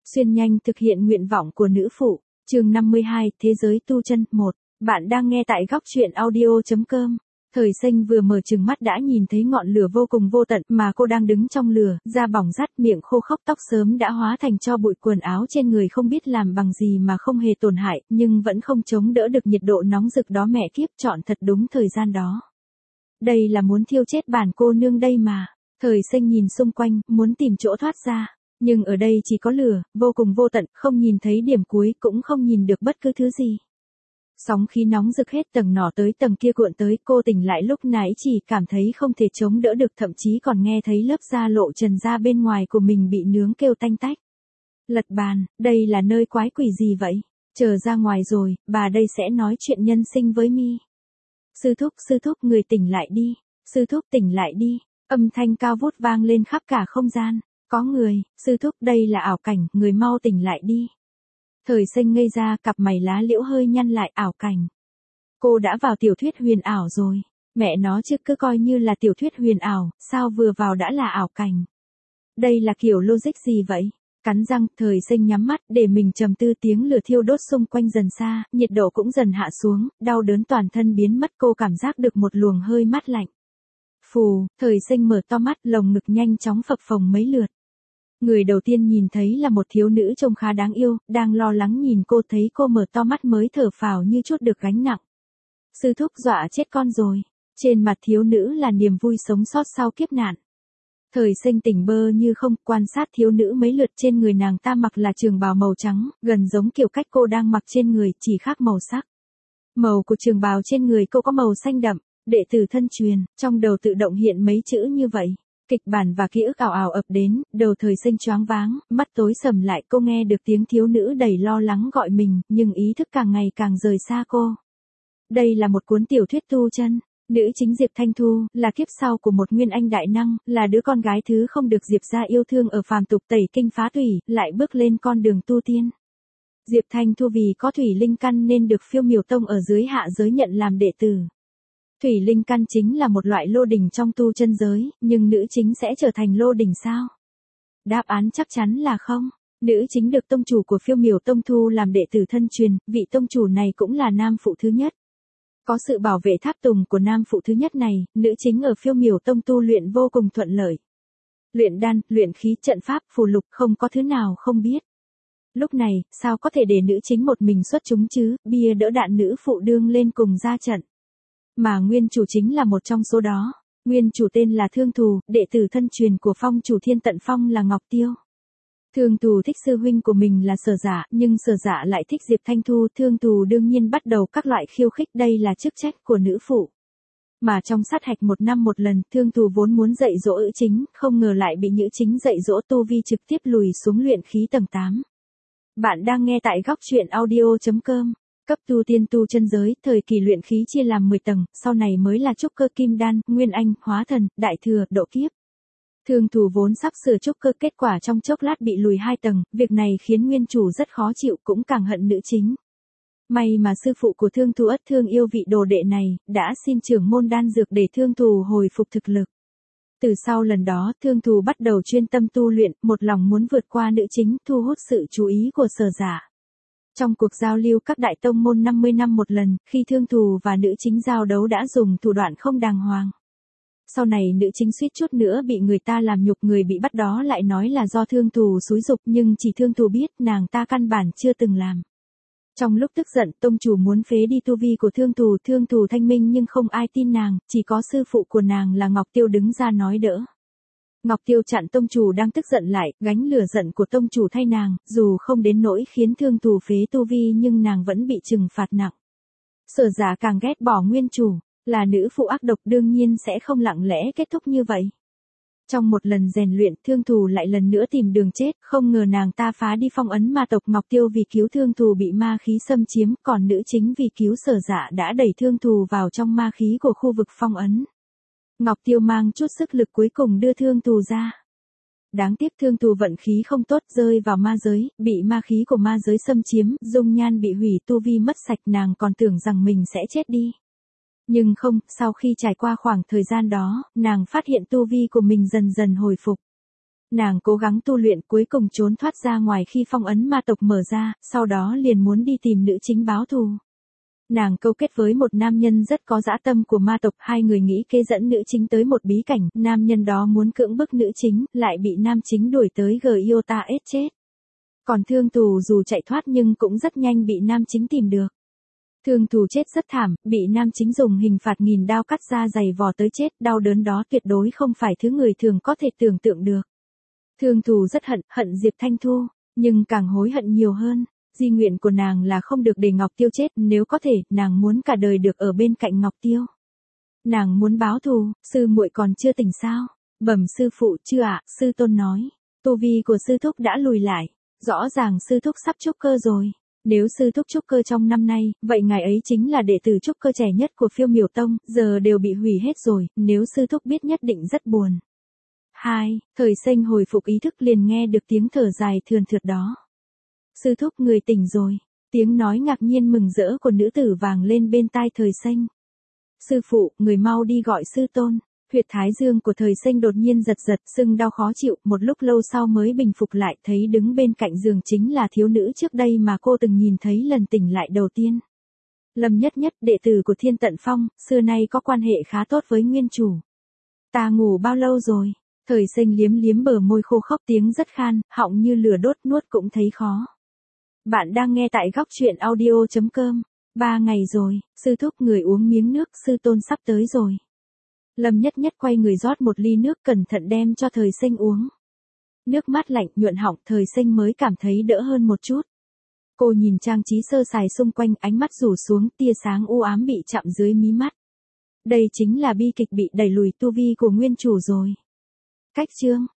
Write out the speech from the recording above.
Xuyên nhanh thực hiện nguyện vọng của nữ phụ. Chương 52, Thế giới tu chân 1. Bạn đang nghe tại góc truyện audio.com. Thời Sinh vừa mở trừng mắt đã nhìn thấy ngọn lửa vô cùng vô tận mà cô đang đứng trong lửa, da bỏng rát, miệng khô khốc, tóc sớm đã hóa thành tro bụi, quần áo trên người không biết làm bằng gì mà không hề tổn hại, nhưng vẫn không chống đỡ được nhiệt độ nóng rực đó. Mẹ kiếp, chọn thật đúng thời gian đó. Đây là muốn thiêu chết bản cô nương đây mà. Thời Sinh nhìn xung quanh, muốn tìm chỗ thoát ra. Nhưng ở đây chỉ có lửa, vô cùng vô tận, không nhìn thấy điểm cuối, cũng không nhìn được bất cứ thứ gì. Sóng khí nóng rực hết tầng nọ tới tầng kia cuộn tới, cô tỉnh lại lúc nãy chỉ cảm thấy không thể chống đỡ được, thậm chí còn nghe thấy lớp da lộ trần da bên ngoài của mình bị nướng kêu tanh tách. Lật bàn, đây là nơi quái quỷ gì vậy? Chờ ra ngoài rồi, bà đây sẽ nói chuyện nhân sinh với mi. Sư thúc, người tỉnh lại đi. Sư thúc tỉnh lại đi. Âm thanh cao vút vang lên khắp cả không gian. Có người, sư thúc, đây là ảo cảnh, người mau tỉnh lại đi. Thời Sinh ngây ra, cặp mày lá liễu hơi nhăn lại. Ảo cảnh. Cô đã vào tiểu thuyết huyền ảo rồi. Mẹ nó chứ, cứ coi như là tiểu thuyết huyền ảo, sao vừa vào đã là ảo cảnh. Đây là kiểu logic gì vậy? Cắn răng, Thời Sinh nhắm mắt để mình trầm tư. Tiếng lửa thiêu đốt xung quanh dần xa, nhiệt độ cũng dần hạ xuống, đau đớn toàn thân biến mất, cô cảm giác được một luồng hơi mát lạnh. Phù, Thời Sinh mở to mắt, lồng ngực nhanh chóng phập phồng mấy lượt. Người đầu tiên nhìn thấy là một thiếu nữ trông khá đáng yêu, đang lo lắng nhìn cô, thấy cô mở to mắt mới thở phào như chút được gánh nặng. Sư thúc, dọa chết con rồi. Trên mặt thiếu nữ là niềm vui sống sót sau kiếp nạn. Thời Sinh tỉnh bơ như không, quan sát thiếu nữ mấy lượt. Trên người nàng ta mặc là trường bào màu trắng, gần giống kiểu cách cô đang mặc trên người, chỉ khác màu sắc. Màu của trường bào trên người cô có màu xanh đậm. Đệ tử thân truyền, trong đầu tự động hiện mấy chữ như vậy. Kịch bản và ký ức ảo ảo ập đến, đầu Thời Sinh choáng váng, mắt tối sầm lại. Cô nghe được tiếng thiếu nữ đầy lo lắng gọi mình, nhưng ý thức càng ngày càng rời xa cô. Đây là một cuốn tiểu thuyết tu chân. Nữ chính Diệp Thanh Thu, là kiếp sau của một nguyên anh đại năng, là đứa con gái thứ không được Diệp gia yêu thương ở phàm tục, tẩy kinh phá thủy, lại bước lên con đường tu tiên. Diệp Thanh Thu vì có thủy linh căn nên được Phiêu Miểu Tông ở dưới hạ giới nhận làm đệ tử. Thủy linh căn chính là một loại lô đỉnh trong tu chân giới, nhưng nữ chính sẽ trở thành lô đỉnh sao? Đáp án chắc chắn là không. Nữ chính được tông chủ của Phiêu Miểu Tông thu làm đệ tử thân truyền, vị tông chủ này cũng là nam phụ thứ nhất. Có sự bảo vệ tháp tùng của nam phụ thứ nhất này, nữ chính ở Phiêu Miểu Tông tu luyện vô cùng thuận lợi. Luyện đan, luyện khí, trận pháp, phù lục, không có thứ nào không biết. Lúc này, sao có thể để nữ chính một mình xuất chúng chứ, bia đỡ đạn nữ phụ đương lên cùng ra trận. Mà nguyên chủ chính là một trong số đó. Nguyên chủ tên là Thương Thù, đệ tử thân truyền của phong chủ Thiên Tận Phong là Ngọc Tiêu. Thương Thù thích sư huynh của mình là Sở Dạ, nhưng Sở Dạ lại thích Diệp Thanh Thu. Thương Thù đương nhiên bắt đầu các loại khiêu khích, đây là chức trách của nữ phụ. Mà trong sát hạch 1 năm một lần, Thương Thù vốn muốn dạy dỗ nữ chính, không ngờ lại bị nữ chính dạy dỗ tu vi trực tiếp lùi xuống luyện khí tầng 8. Bạn đang nghe tại góc truyện audio.com. Cấp tu tiên tu chân giới, thời kỳ luyện khí chia làm 10 tầng, sau này mới là trúc cơ, kim đan, nguyên anh, hóa thần, đại thừa, độ kiếp. Thương Thù vốn sắp sửa trúc cơ, kết quả trong chốc lát bị lùi 2 tầng, việc này khiến nguyên chủ rất khó chịu, cũng càng hận nữ chính. May mà sư phụ của Thương Thù ất thương yêu vị đồ đệ này, đã xin trưởng môn đan dược để Thương Thù hồi phục thực lực. Từ sau lần đó, Thương Thù bắt đầu chuyên tâm tu luyện, một lòng muốn vượt qua nữ chính, thu hút sự chú ý của Sở Dạ. Trong cuộc giao lưu các đại tông môn 50 năm một lần, khi Thương Thù và nữ chính giao đấu đã dùng thủ đoạn không đàng hoàng. Sau này nữ chính suýt chút nữa bị người ta làm nhục, người bị bắt đó lại nói là do Thương Thù xúi giục, nhưng chỉ Thương Thù biết nàng ta căn bản chưa từng làm. Trong lúc tức giận, tông chủ muốn phế đi tu vi của Thương Thù thanh minh nhưng không ai tin nàng, chỉ có sư phụ của nàng là Ngọc Tiêu đứng ra nói đỡ. Ngọc Tiêu chặn tông chủ đang tức giận lại, gánh lửa giận của tông chủ thay nàng, dù không đến nỗi khiến Thương Thù phế tu vi nhưng nàng vẫn bị trừng phạt nặng. Sở Dạ càng ghét bỏ nguyên chủ, là nữ phụ ác độc đương nhiên sẽ không lặng lẽ kết thúc như vậy. Trong một lần rèn luyện, Thương Thù lại lần nữa tìm đường chết, không ngờ nàng ta phá đi phong ấn ma tộc. Ngọc Tiêu vì cứu Thương Thù bị ma khí xâm chiếm, còn nữ chính vì cứu Sở Dạ đã đẩy Thương Thù vào trong ma khí của khu vực phong ấn. Ngọc Tiêu mang chút sức lực cuối cùng đưa Thương Thù ra. Đáng tiếc Thương Thù vận khí không tốt, rơi vào ma giới, bị ma khí của ma giới xâm chiếm, dung nhan bị hủy, tu vi mất sạch, nàng còn tưởng rằng mình sẽ chết đi. Nhưng không, sau khi trải qua khoảng thời gian đó, nàng phát hiện tu vi của mình dần dần hồi phục. Nàng cố gắng tu luyện cuối cùng trốn thoát ra ngoài khi phong ấn ma tộc mở ra, sau đó liền muốn đi tìm nữ chính báo thù. Nàng câu kết với một nam nhân rất có dã tâm của ma tộc, hai người nghĩ kế dẫn nữ chính tới một bí cảnh, nam nhân đó muốn cưỡng bức nữ chính, lại bị nam chính đuổi tới Gyota ết chết. Còn thương tù dù chạy thoát nhưng cũng rất nhanh bị nam chính tìm được. Thương tù chết rất thảm, bị nam chính dùng hình phạt nghìn đao cắt da dày vò tới chết, đau đớn đó tuyệt đối không phải thứ người thường có thể tưởng tượng được. Thương tù rất hận Diệp Thanh Thu, nhưng càng hối hận nhiều hơn. Di nguyện của nàng là không được để Ngọc Tiêu chết, nếu có thể, nàng muốn cả đời được ở bên cạnh Ngọc Tiêu. Nàng muốn báo thù, sư muội còn chưa tỉnh sao? Bẩm sư phụ, chưa ạ, sư tôn nói. Tu vi của sư thúc đã lùi lại, rõ ràng sư thúc sắp trúc cơ rồi. Nếu sư thúc trúc cơ trong năm nay, vậy ngài ấy chính là đệ tử trúc cơ trẻ nhất của Phiêu Miểu Tông, giờ đều bị hủy hết rồi, nếu sư thúc biết nhất định rất buồn. 2. Thời Xanh hồi phục ý thức liền nghe được tiếng thở dài thườn thượt đó. Sư thúc người tỉnh rồi, tiếng nói ngạc nhiên mừng rỡ của nữ tử vang lên bên tai Thời Xanh. Sư phụ, người mau đi gọi sư tôn. Huyệt thái dương của Thời Xanh đột nhiên giật giật, sưng đau khó chịu, một lúc lâu sau mới bình phục lại, thấy đứng bên cạnh giường chính là thiếu nữ trước đây mà cô từng nhìn thấy lần tỉnh lại đầu tiên. Lâm Nhất Nhất, đệ tử của Thiên Tận Phong, xưa nay có quan hệ khá tốt với nguyên chủ. Ta ngủ bao lâu rồi? Thời Xanh liếm liếm bờ môi khô khốc, tiếng rất khan, họng như lửa đốt, nuốt cũng thấy khó. Bạn đang nghe tại góc truyện audio.com. 3 ngày rồi, sư thúc người uống miếng nước, sư tôn sắp tới rồi. Lâm Nhất Nhất quay người rót một ly nước cẩn thận đem cho Thời Xanh uống. Nước mát lạnh nhuận họng, Thời Xanh mới cảm thấy đỡ hơn một chút. Cô nhìn trang trí sơ sài xung quanh, ánh mắt rủ xuống, tia sáng u ám bị chạm dưới mí mắt. Đây chính là bi kịch bị đẩy lùi tu vi của nguyên chủ rồi. Cách chương